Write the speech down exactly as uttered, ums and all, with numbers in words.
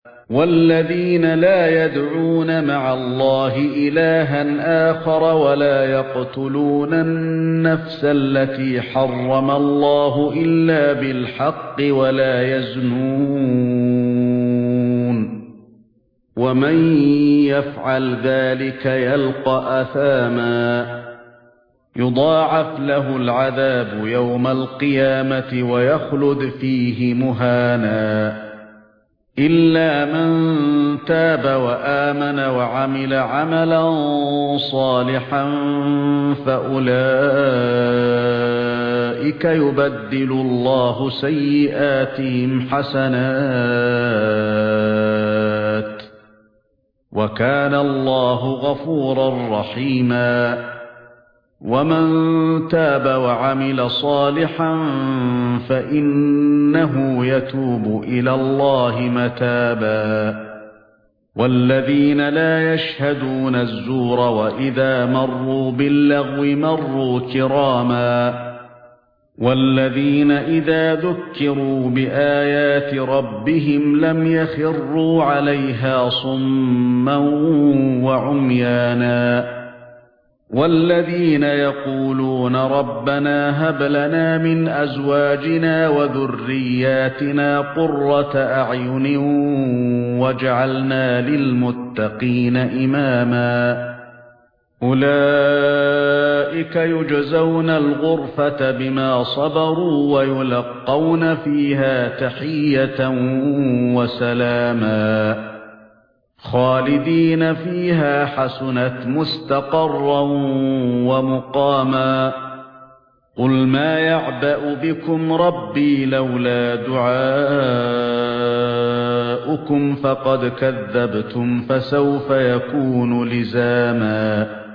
وَالَّذِينَ لَا يَدْعُونَ مَعَ اللَّهِ إِلَٰهًا آخَرَ وَلَا يَقْتُلُونَ النَّفْسَ الَّتِي حَرَّمَ اللَّهُ إِلَّا بِالْحَقِّ وَلَا يَزْنُونَ وَمَن يَفْعَلْ ذَلِكَ يَلْقَ أَثَامًا يُضَاعَفْ لَهُ الْعَذَابُ يَوْمَ الْقِيَامَةِ وَيَخْلُدْ فِيهِ مُهَانًا إِلَّا مَن تَابَ وَآمَنَ وَعَمِلَ عَمَلًا صَالِحًا فَأُولَئِكَ يُبَدِّلُ اللَّهُ سَيِّئَاتِهِمْ حَسَنَاتٍ وَكَانَ اللَّهُ غَفُورًا رَّحِيمًا وَمَن تَابَ وَعَمِلَ صَالِحًا فَإِنَّهُ يَتُوبُ إِلَى اللَّهِ مَتَابًا وَالَّذِينَ لَا يَشْهَدُونَ الزُّورَ وَإِذَا مَرُّوا بِاللَّغْوِ مَرُّوا كِرَامًا وَالَّذِينَ إِذَا ذُكِّرُوا بِآيَاتِ رَبِّهِمْ لَمْ يَخِرُّوا عَلَيْهَا صُمًّا وَعُمْيَانًا وَالَّذِينَ يَقُولُونَ رَبَّنَا هَبْ لَنَا مِنْ أَزْوَاجِنَا وَذُرِّيَّاتِنَا قُرَّةَ أَعْيُنٍ وَاجْعَلْنَا لِلْمُتَّقِينَ إِمَامًا أُولَئِكَ يُجْزَوْنَ الْغُرْفَةَ بِمَا صَبَرُوا وَيُلَقَّوْنَ فِيهَا تَحِيَّةً وَسَلَامًا خَالِدِينَ فِيهَا حَسُنَتْ مُسْتَقَرًّا وَمُقَامًا قُلْ مَا يَعْبَأُ بِكُمْ رَبِّي لَوْلَا دُعَاؤُكُمْ فَقَدْ كَذَّبْتُمْ فَسَوْفَ يَكُونُ لِزَامًا